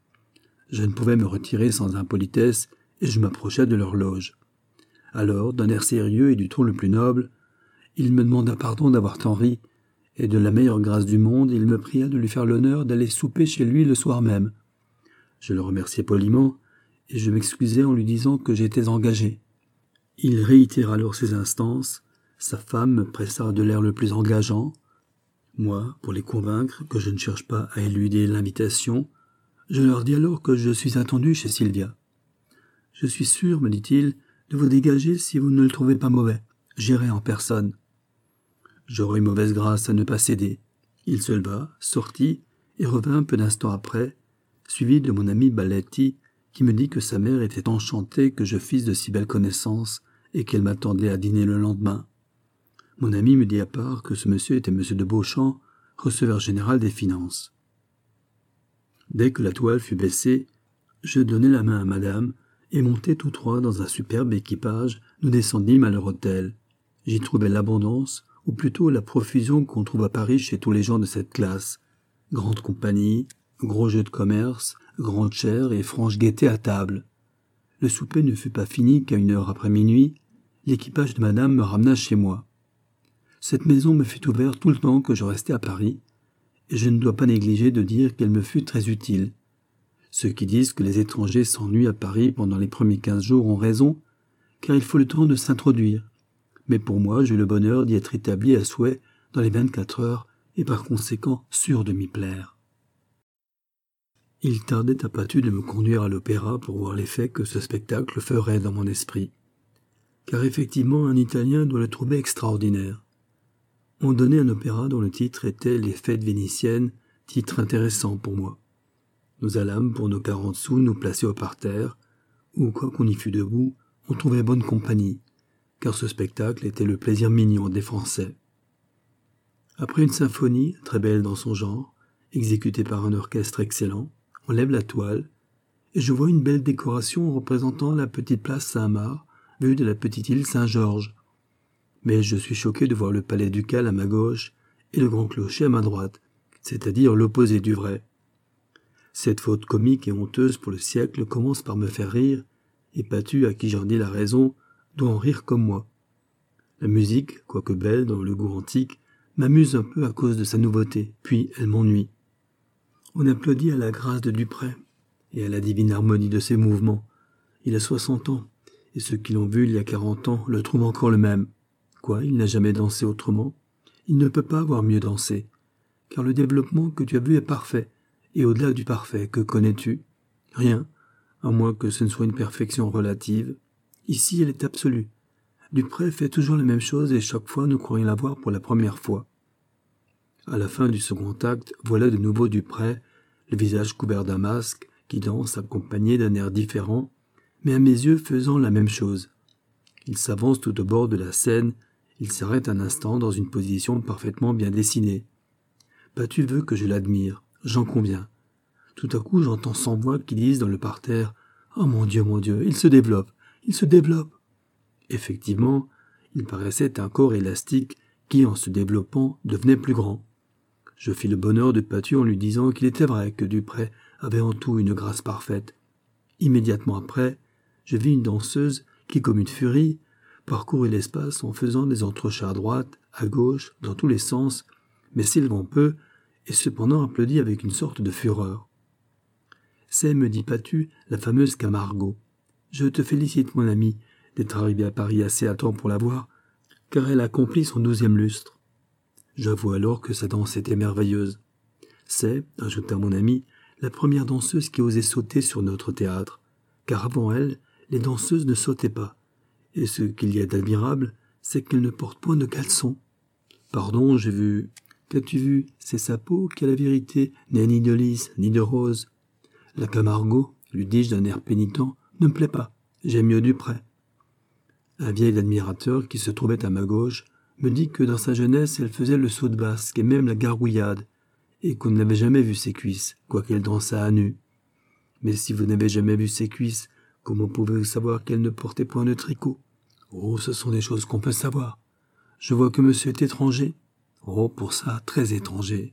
Speaker 1: Je ne pouvais me retirer sans impolitesse et je m'approchai de leur loge. Alors, d'un air sérieux et du ton le plus noble, il me demanda pardon d'avoir tant ri, et de la meilleure grâce du monde, il me pria de lui faire l'honneur d'aller souper chez lui le soir même. Je le remerciai poliment, et je m'excusai en lui disant que j'étais engagé. Il réitéra alors ses instances, sa femme me pressa de l'air le plus engageant. Moi, pour les convaincre que je ne cherche pas à éluder l'invitation, je leur dis alors que je suis attendu chez Sylvia. « Je suis sûr, me dit-il, de vous dégager si vous ne le trouvez pas mauvais. J'irai en personne. » J'aurais eu mauvaise grâce à ne pas céder. Il se leva, sortit, et revint peu d'instants après, suivi de mon ami Baletti, qui me dit que sa mère était enchantée que je fisse de si belles connaissances et qu'elle m'attendait à dîner le lendemain. Mon ami me dit à part que ce monsieur était monsieur de Beauchamp, receveur général des finances. Dès que la toile fut baissée, je donnai la main à madame, et montés tous trois dans un superbe équipage, nous descendîmes à leur hôtel. J'y trouvai l'abondance, ou plutôt la profusion qu'on trouve à Paris chez tous les gens de cette classe. Grande compagnie, gros jeux de commerce, grande chère et franche gaieté à table. Le souper ne fut pas fini qu'à 1 heure après minuit, l'équipage de madame me ramena chez moi. Cette maison me fut ouverte tout le temps que je restais à Paris, et je ne dois pas négliger de dire qu'elle me fut très utile. Ceux qui disent que les étrangers s'ennuient à Paris pendant les premiers 15 jours ont raison, car il faut le temps de s'introduire. Mais pour moi, j'ai eu le bonheur d'y être établi à souhait dans les 24 heures, et par conséquent sûr de m'y plaire. Il tardait à pas tu de me conduire à l'opéra pour voir l'effet que ce spectacle ferait dans mon esprit. Car effectivement, un Italien doit le trouver extraordinaire. On donnait un opéra dont le titre était « Les fêtes vénitiennes », titre intéressant pour moi. Nous allâmes pour nos 40 sous nous placer au parterre, où, quoi qu'on y fût debout, on trouvait bonne compagnie, car ce spectacle était le plaisir mignon des Français. Après une symphonie, très belle dans son genre, exécutée par un orchestre excellent, on lève la toile, et je vois une belle décoration représentant la petite place Saint-Marc, vue de la petite île Saint-Georges. Mais je suis choqué de voir le palais ducal à ma gauche et le grand clocher à ma droite, c'est-à-dire l'opposé du vrai. Cette faute comique et honteuse pour le siècle commence par me faire rire, et Patu, à qui j'en dis la raison, doit en rire comme moi. La musique, quoique belle dans le goût antique, m'amuse un peu à cause de sa nouveauté, puis elle m'ennuie. On applaudit à la grâce de Dupré, et à la divine harmonie de ses mouvements. Il a 60 ans, et ceux qui l'ont vu il y a 40 ans le trouvent encore le même. Quoi, il n'a jamais dansé autrement? Il ne peut pas avoir mieux dansé, car le développement que tu as vu est parfait, et au-delà du parfait, que connais-tu? Rien, à moins que ce ne soit une perfection relative. Ici, elle est absolue. Duprès fait toujours la même chose et chaque fois nous croyons la voir pour la première fois. À la fin du second acte, voilà de nouveau Duprès, le visage couvert d'un masque, qui danse accompagné d'un air différent, mais à mes yeux faisant la même chose. Il s'avance tout au bord de la scène, il s'arrête un instant dans une position parfaitement bien dessinée. Patu veut que je l'admire, j'en conviens. Tout à coup, j'entends 100 voix qui disent dans le parterre « Oh mon Dieu, il se développe, il se développe !» Effectivement, il paraissait un corps élastique qui, en se développant, devenait plus grand. Je fis le bonheur de Patu en lui disant qu'il était vrai que Duprès avait en tout une grâce parfaite. Immédiatement après, je vis une danseuse qui, comme une furie, parcourait l'espace en faisant des entrechats à droite, à gauche, dans tous les sens, mais s'élevant peu, et cependant applaudit avec une sorte de fureur. C'est, me dit Patu, la fameuse Camargo. Je te félicite, mon ami, d'être arrivé à Paris assez à temps pour la voir, car elle accomplit son 12e lustre. J'avoue alors que sa danse était merveilleuse. C'est, ajouta mon ami, la première danseuse qui osait sauter sur notre théâtre, car avant elle, les danseuses ne sautaient pas. Et ce qu'il y a d'admirable, c'est qu'elles ne portent point de caleçon. Pardon, j'ai vu. Qu'as-tu vu? C'est sa peau qui, à la vérité, n'est ni de lys, ni de rose. La Camargo, lui dis-je d'un air pénitent, ne me plaît pas. J'aime mieux Duprès. Un vieil admirateur qui se trouvait à ma gauche me dit que dans sa jeunesse, elle faisait le saut de basque et même la garouillade, et qu'on n'avait jamais vu ses cuisses, quoiqu'elle dansât à nu. Mais si vous n'avez jamais vu ses cuisses, comment pouvez-vous savoir qu'elle ne portait point de tricot? Oh, ce sont des choses qu'on peut savoir. Je vois que monsieur est étranger. Oh, pour ça, très étranger.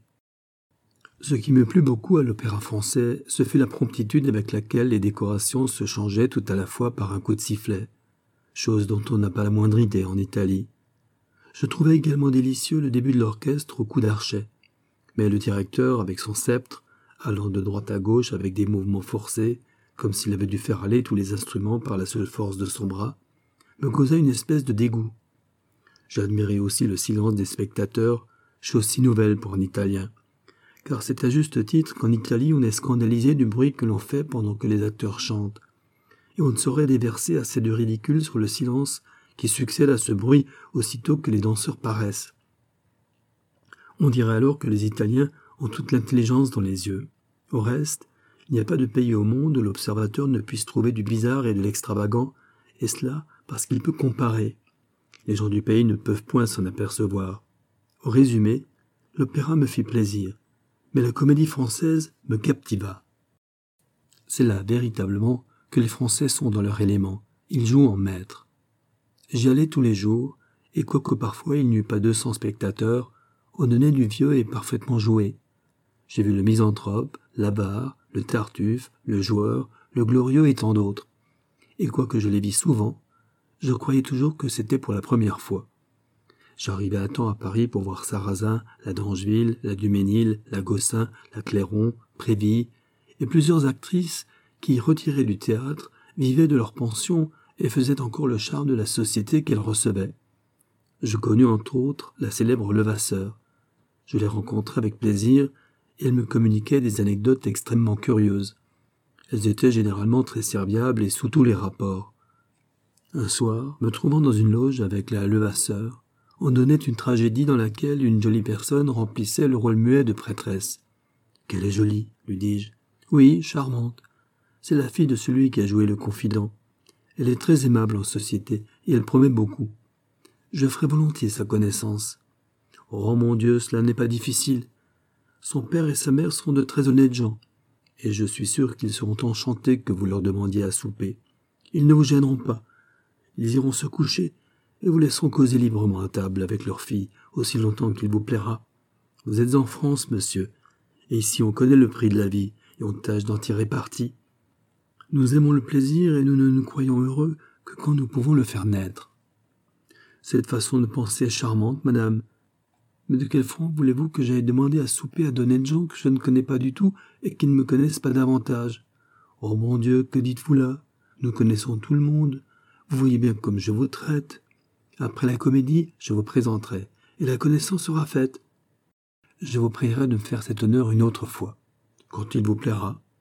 Speaker 1: Ce qui me plut beaucoup à l'opéra français, ce fut la promptitude avec laquelle les décorations se changeaient tout à la fois par un coup de sifflet, chose dont on n'a pas la moindre idée en Italie. Je trouvais également délicieux le début de l'orchestre au coup d'archet, mais le directeur, avec son sceptre, allant de droite à gauche avec des mouvements forcés, comme s'il avait dû faire aller tous les instruments par la seule force de son bras, me causa une espèce de dégoût. J'admirais aussi le silence des spectateurs, chose si nouvelle pour un Italien, car c'est à juste titre qu'en Italie on est scandalisé du bruit que l'on fait pendant que les acteurs chantent, et on ne saurait déverser assez de ridicule sur le silence qui succède à ce bruit aussitôt que les danseurs paraissent. On dirait alors que les Italiens ont toute l'intelligence dans les yeux. Au reste, il n'y a pas de pays au monde où l'observateur ne puisse trouver du bizarre et de l'extravagant, et cela parce qu'il peut comparer. Les gens du pays ne peuvent point s'en apercevoir. Au résumé, l'opéra me fit plaisir, mais la comédie française me captiva. C'est là, véritablement, que les Français sont dans leur élément. Ils jouent en maître. J'y allais tous les jours, et quoique parfois il n'y eût pas 200 spectateurs, on donnait du vieux et parfaitement joué. J'ai vu le misanthrope, l'avare, le tartuffe, le joueur, le glorieux et tant d'autres. Et quoique je les vis souvent, je croyais toujours que c'était pour la première fois. J'arrivais à temps à Paris pour voir Sarrazin, la d'Angeville, la Duménil, la Gossin, la Clairon, Préville, et plusieurs actrices qui, retirées du théâtre, vivaient de leur pension et faisaient encore le charme de la société qu'elles recevaient. Je connus entre autres la célèbre Levasseur. Je les rencontrai avec plaisir et elles me communiquaient des anecdotes extrêmement curieuses. Elles étaient généralement très serviables et sous tous les rapports. Un soir, me trouvant dans une loge avec la Levasseur, on donnait une tragédie dans laquelle une jolie personne remplissait le rôle muet de prêtresse. « Qu'elle est jolie, lui dis-je. »« Oui, charmante. C'est la fille de celui qui a joué le confident. Elle est très aimable en société et elle promet beaucoup. Je ferai volontiers sa connaissance. Oh mon Dieu, cela n'est pas difficile. Son père et sa mère sont de très honnêtes gens, et je suis sûr qu'ils seront enchantés que vous leur demandiez à souper. Ils ne vous gêneront pas. Ils iront se coucher et vous laisseront causer librement à table avec leur fille aussi longtemps qu'il vous plaira. Vous êtes en France, monsieur, et ici on connaît le prix de la vie et on tâche d'en tirer parti. Nous aimons le plaisir et nous ne nous croyons heureux que quand nous pouvons le faire naître. Cette façon de penser est charmante, madame. Mais de quel front voulez-vous que j'aille demander à souper à d'honnêtes gens que je ne connais pas du tout et qui ne me connaissent pas davantage? Oh mon Dieu, que dites-vous là? Nous connaissons tout le monde. Vous voyez bien comme je vous traite. Après la comédie, je vous présenterai, et la connaissance sera faite. Je vous prierai de me faire cet honneur une autre fois, quand il vous plaira.